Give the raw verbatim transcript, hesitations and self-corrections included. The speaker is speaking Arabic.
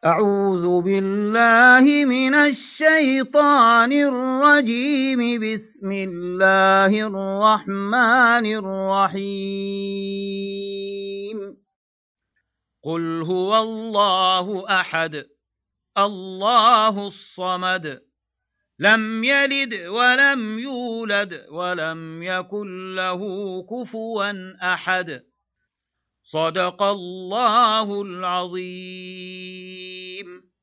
أعوذ بالله من الشيطان الرجيم. بسم الله الرحمن الرحيم. قل هو الله أحد الله الصمد لم يلد ولم يولد ولم يكن له كفوا أحد. صدق الله العظيم.